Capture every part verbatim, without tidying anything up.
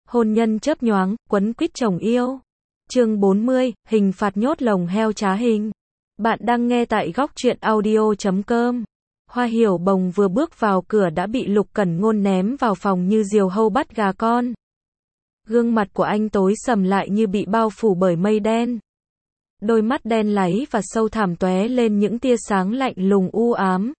Hôn nhân chớp nhoáng, quấn quýt chồng yêu. Chương bốn mươi, hình phạt nhốt lồng heo trá hình. Bạn đang nghe tại góc truyện audio chấm com. Hoa Hiểu Bồng vừa bước vào cửa đã bị Lục Cẩn Ngôn ném vào phòng như diều hâu bắt gà con. Gương mặt của anh tối sầm lại như bị bao phủ bởi mây đen. Đôi mắt đen láy và sâu thẳm tóe lên những tia sáng lạnh lùng u ám.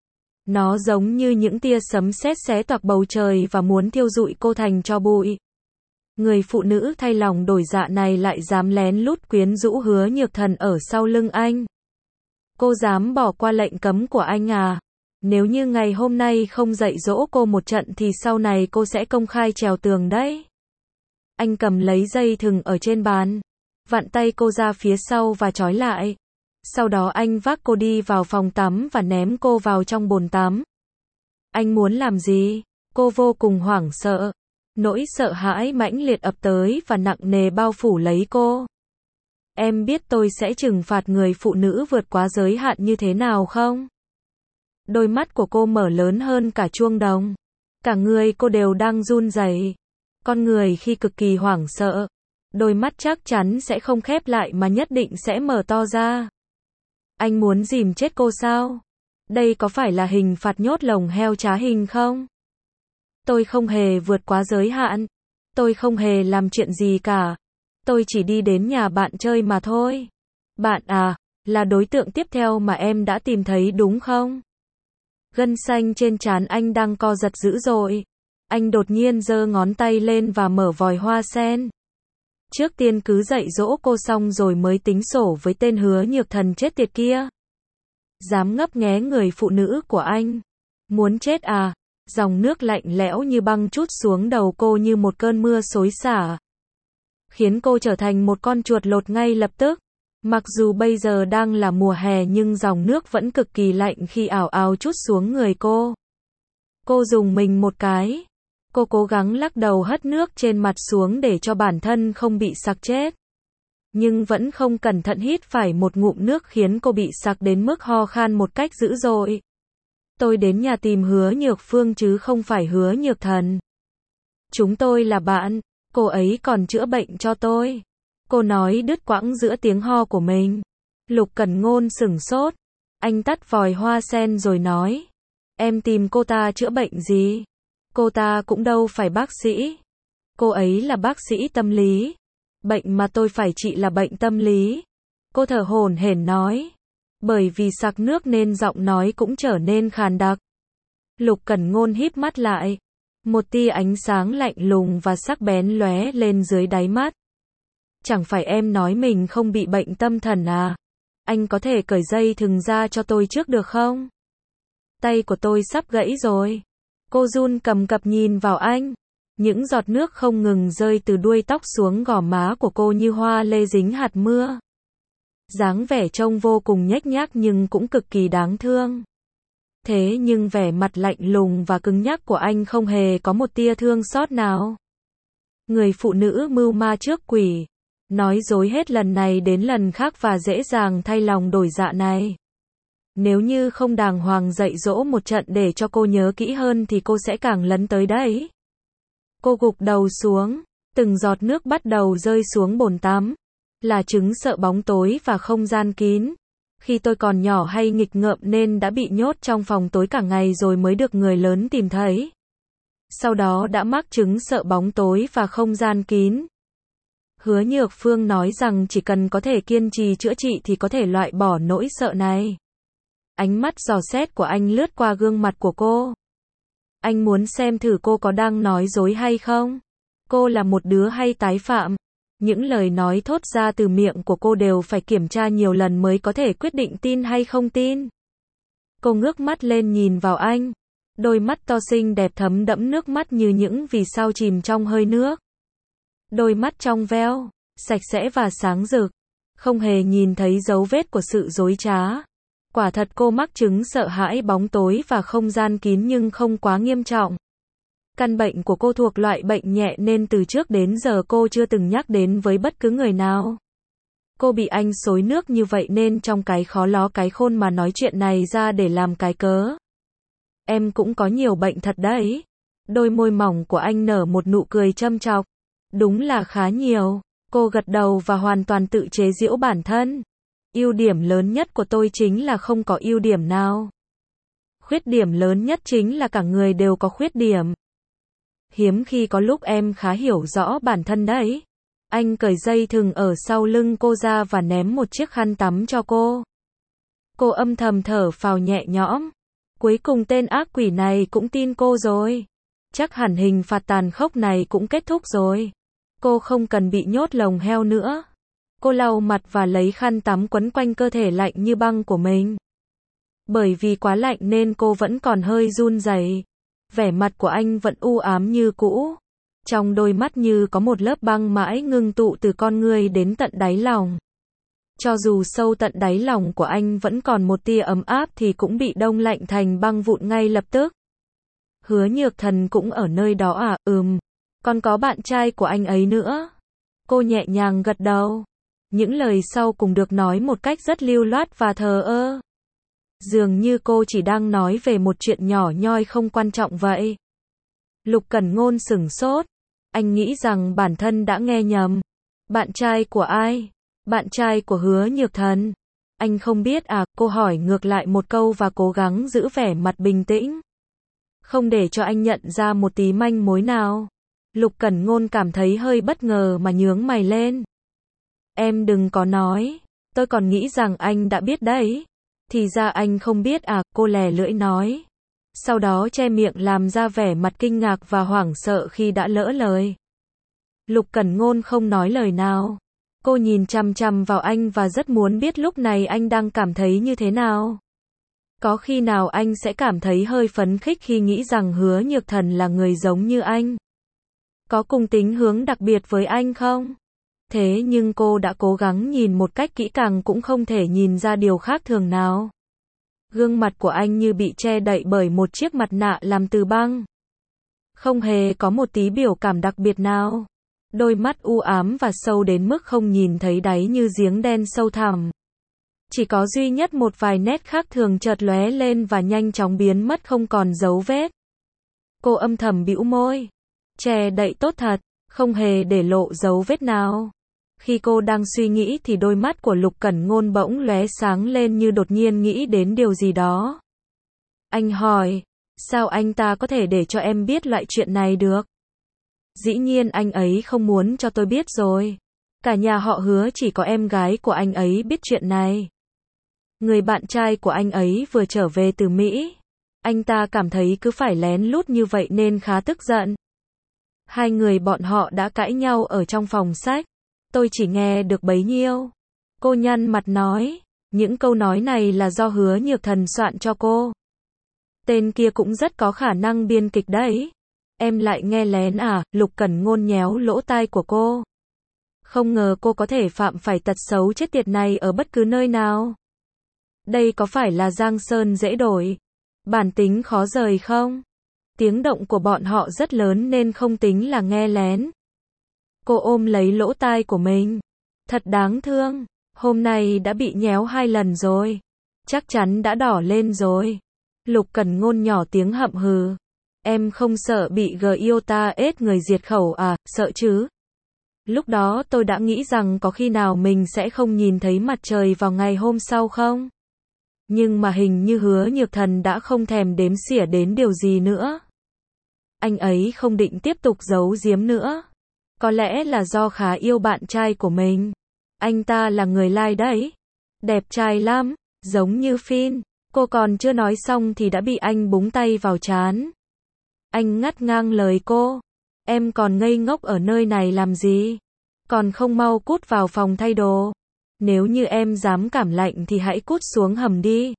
Nó giống như những tia sấm sét xé toạc bầu trời và muốn thiêu rụi cô thành tro bụi. Người phụ nữ thay lòng đổi dạ này lại dám lén lút quyến rũ Hứa Nhược Thần ở sau lưng anh. Cô dám bỏ qua lệnh cấm của anh à? Nếu như ngày hôm nay không dạy dỗ cô một trận thì sau này cô sẽ công khai trèo tường đấy. Anh cầm lấy dây thừng ở trên bàn, vặn tay cô ra phía sau và trói lại. Sau đó anh vác cô đi vào phòng tắm và ném cô vào trong bồn tắm. Anh muốn làm gì? Cô vô cùng hoảng sợ. Nỗi sợ hãi mãnh liệt ập tới và nặng nề bao phủ lấy cô. Em biết tôi sẽ trừng phạt người phụ nữ vượt quá giới hạn như thế nào không? Đôi mắt của cô mở lớn hơn cả chuông đồng. Cả người cô đều đang run rẩy. Con người khi cực kỳ hoảng sợ, đôi mắt chắc chắn sẽ không khép lại mà nhất định sẽ mở to ra. Anh muốn dìm chết cô sao? Đây có phải là hình phạt nhốt lồng heo trá hình không? Tôi không hề vượt quá giới hạn. Tôi không hề làm chuyện gì cả. Tôi chỉ đi đến nhà bạn chơi mà thôi. Bạn à, là đối tượng tiếp theo mà em đã tìm thấy đúng không? Gân xanh trên trán anh đang co giật dữ dội. Anh đột nhiên giơ ngón tay lên và mở vòi hoa sen. Trước tiên cứ dạy dỗ cô xong rồi mới tính sổ với tên Hứa Nhược Thần chết tiệt kia. Dám ngấp nghé người phụ nữ của anh. Muốn chết à? Dòng nước lạnh lẽo như băng trút xuống đầu cô như một cơn mưa xối xả, khiến cô trở thành một con chuột lột ngay lập tức. Mặc dù bây giờ đang là mùa hè nhưng dòng nước vẫn cực kỳ lạnh khi ảo ảo trút xuống người cô. Cô rùng mình một cái. Cô cố gắng lắc đầu hất nước trên mặt xuống để cho bản thân không bị sặc chết. Nhưng vẫn không cẩn thận hít phải một ngụm nước khiến cô bị sặc đến mức ho khan một cách dữ dội. Tôi đến nhà tìm Hứa Nhược Phương chứ không phải Hứa Nhược Thần. Chúng tôi là bạn, cô ấy còn chữa bệnh cho tôi. Cô nói đứt quãng giữa tiếng ho của mình. Lục Cẩn Ngôn sửng sốt. Anh tắt vòi hoa sen rồi nói. Em tìm cô ta chữa bệnh gì? Cô ta cũng đâu phải bác sĩ. Cô ấy là bác sĩ tâm lý. Bệnh mà tôi phải trị là bệnh tâm lý. Cô thở hổn hển nói. Bởi vì sặc nước nên giọng nói cũng trở nên khàn đặc. Lục Cẩn Ngôn híp mắt lại. Một tia ánh sáng lạnh lùng và sắc bén lóe lên dưới đáy mắt. Chẳng phải em nói mình không bị bệnh tâm thần à? Anh có thể cởi dây thừng ra cho tôi trước được không? Tay của tôi sắp gãy rồi. Cô run cầm cập nhìn vào anh. Những giọt nước không ngừng rơi từ đuôi tóc xuống gò má của cô như hoa lê dính hạt mưa. Dáng vẻ trông vô cùng nhếch nhác nhưng cũng cực kỳ đáng thương. Thế nhưng vẻ mặt lạnh lùng và cứng nhắc của anh không hề có một tia thương xót nào. Người phụ nữ mưu ma trước quỷ, nói dối hết lần này đến lần khác và dễ dàng thay lòng đổi dạ này. Nếu như không đàng hoàng dạy dỗ một trận để cho cô nhớ kỹ hơn thì cô sẽ càng lấn tới đấy. Cô gục đầu xuống, từng giọt nước bắt đầu rơi xuống bồn tắm. Là chứng sợ bóng tối và không gian kín. Khi tôi còn nhỏ hay nghịch ngợm nên đã bị nhốt trong phòng tối cả ngày rồi mới được người lớn tìm thấy. Sau đó đã mắc chứng sợ bóng tối và không gian kín. Hứa Nhược Phương nói rằng chỉ cần có thể kiên trì chữa trị thì có thể loại bỏ nỗi sợ này. Ánh mắt dò xét của anh lướt qua gương mặt của cô. Anh muốn xem thử cô có đang nói dối hay không. Cô là một đứa hay tái phạm. Những lời nói thốt ra từ miệng của cô đều phải kiểm tra nhiều lần mới có thể quyết định tin hay không tin. Cô ngước mắt lên nhìn vào anh. Đôi mắt to xinh đẹp thấm đẫm nước mắt như những vì sao chìm trong hơi nước. Đôi mắt trong veo, sạch sẽ và sáng rực. Không hề nhìn thấy dấu vết của sự dối trá. Quả thật cô mắc chứng sợ hãi bóng tối và không gian kín nhưng không quá nghiêm trọng. Căn bệnh của cô thuộc loại bệnh nhẹ nên từ trước đến giờ cô chưa từng nhắc đến với bất cứ người nào. Cô bị anh xối nước như vậy nên trong cái khó ló cái khôn mà nói chuyện này ra để làm cái cớ. Em cũng có nhiều bệnh thật đấy. Đôi môi mỏng của anh nở một nụ cười châm chọc. Đúng là khá nhiều. Cô gật đầu và hoàn toàn tự chế giễu bản thân. Ưu điểm lớn nhất của tôi chính là không có ưu điểm nào. Khuyết điểm lớn nhất chính là cả người đều có khuyết điểm. Hiếm khi có lúc em khá hiểu rõ bản thân đấy. Anh cởi dây thừng ở sau lưng cô ra và ném một chiếc khăn tắm cho cô. Cô âm thầm thở phào nhẹ nhõm. Cuối cùng tên ác quỷ này cũng tin cô rồi. Chắc hẳn hình phạt tàn khốc này cũng kết thúc rồi. Cô không cần bị nhốt lồng heo nữa. Cô lau mặt và lấy khăn tắm quấn quanh cơ thể lạnh như băng của mình. Bởi vì quá lạnh nên cô vẫn còn hơi run rẩy. Vẻ mặt của anh vẫn u ám như cũ. Trong đôi mắt như có một lớp băng mãi ngưng tụ từ con người đến tận đáy lòng. Cho dù sâu tận đáy lòng của anh vẫn còn một tia ấm áp thì cũng bị đông lạnh thành băng vụn ngay lập tức. Hứa Nhược Thần cũng ở nơi đó à? Ừm. Còn có bạn trai của anh ấy nữa. Cô nhẹ nhàng gật đầu. Những lời sau cùng được nói một cách rất lưu loát và thờ ơ. Dường như cô chỉ đang nói về một chuyện nhỏ nhoi không quan trọng vậy. Lục Cẩn Ngôn sửng sốt. Anh nghĩ rằng bản thân đã nghe nhầm. Bạn trai của ai? Bạn trai của Hứa Nhược Thần. Anh không biết à? Cô hỏi ngược lại một câu và cố gắng giữ vẻ mặt bình tĩnh. Không để cho anh nhận ra một tí manh mối nào. Lục Cẩn Ngôn cảm thấy hơi bất ngờ mà nhướng mày lên. Em đừng có nói. Tôi còn nghĩ rằng anh đã biết đấy. Thì ra anh không biết à? Cô lè lưỡi nói. Sau đó che miệng làm ra vẻ mặt kinh ngạc và hoảng sợ khi đã lỡ lời. Lục Cẩn Ngôn không nói lời nào. Cô nhìn chằm chằm vào anh và rất muốn biết lúc này anh đang cảm thấy như thế nào. Có khi nào anh sẽ cảm thấy hơi phấn khích khi nghĩ rằng Hứa Nhược Thần là người giống như anh? Có cùng tính hướng đặc biệt với anh không? Thế nhưng cô đã cố gắng nhìn một cách kỹ càng cũng không thể nhìn ra điều khác thường nào. Gương mặt của anh như bị che đậy bởi một chiếc mặt nạ làm từ băng. Không hề có một tí biểu cảm đặc biệt nào. Đôi mắt u ám và sâu đến mức không nhìn thấy đáy như giếng đen sâu thẳm. Chỉ có duy nhất một vài nét khác thường chợt lóe lên và nhanh chóng biến mất không còn dấu vết. Cô âm thầm bĩu môi. Che đậy tốt thật, không hề để lộ dấu vết nào. Khi cô đang suy nghĩ thì đôi mắt của Lục Cẩn Ngôn bỗng lóe sáng lên như đột nhiên nghĩ đến điều gì đó. Anh hỏi, sao anh ta có thể để cho em biết loại chuyện này được? Dĩ nhiên anh ấy không muốn cho tôi biết rồi. Cả nhà họ Hứa chỉ có em gái của anh ấy biết chuyện này. Người bạn trai của anh ấy vừa trở về từ Mỹ. Anh ta cảm thấy cứ phải lén lút như vậy nên khá tức giận. Hai người bọn họ đã cãi nhau ở trong phòng sách. Tôi chỉ nghe được bấy nhiêu. Cô nhăn mặt nói. Những câu nói này là do Hứa Nhược Thần soạn cho cô. Tên kia cũng rất có khả năng biên kịch đấy. Em lại nghe lén à? Lục Cẩn Ngôn nhéo lỗ tai của cô. Không ngờ cô có thể phạm phải tật xấu chết tiệt này ở bất cứ nơi nào. Đây có phải là Giang Sơn dễ đổi, bản tính khó rời không? Tiếng động của bọn họ rất lớn nên không tính là nghe lén. Cô ôm lấy lỗ tai của mình. Thật đáng thương. Hôm nay đã bị nhéo hai lần rồi. Chắc chắn đã đỏ lên rồi. Lục Cẩn Ngôn nhỏ tiếng hậm hừ. Em không sợ bị G I O T A ết người diệt khẩu à? Sợ chứ? Lúc đó tôi đã nghĩ rằng có khi nào mình sẽ không nhìn thấy mặt trời vào ngày hôm sau không? Nhưng mà hình như Hứa Nhược Thần đã không thèm đếm xỉa đến điều gì nữa. Anh ấy không định tiếp tục giấu giếm nữa. Có lẽ là do khá yêu bạn trai của mình. Anh ta là người lai đấy. Đẹp trai lắm, giống như Phin. Cô còn chưa nói xong thì đã bị anh búng tay vào trán. Anh ngắt ngang lời cô. Em còn ngây ngốc ở nơi này làm gì? Còn không mau cút vào phòng thay đồ. Nếu như em dám cảm lạnh thì hãy cút xuống hầm đi.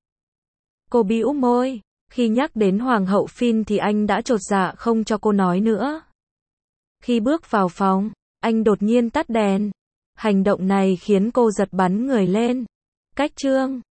Cô bĩu môi. Khi nhắc đến Hoàng hậu Phin thì anh đã chột dạ không cho cô nói nữa. Khi bước vào phòng, anh đột nhiên tắt đèn. Hành động này khiến cô giật bắn người lên. Cách chương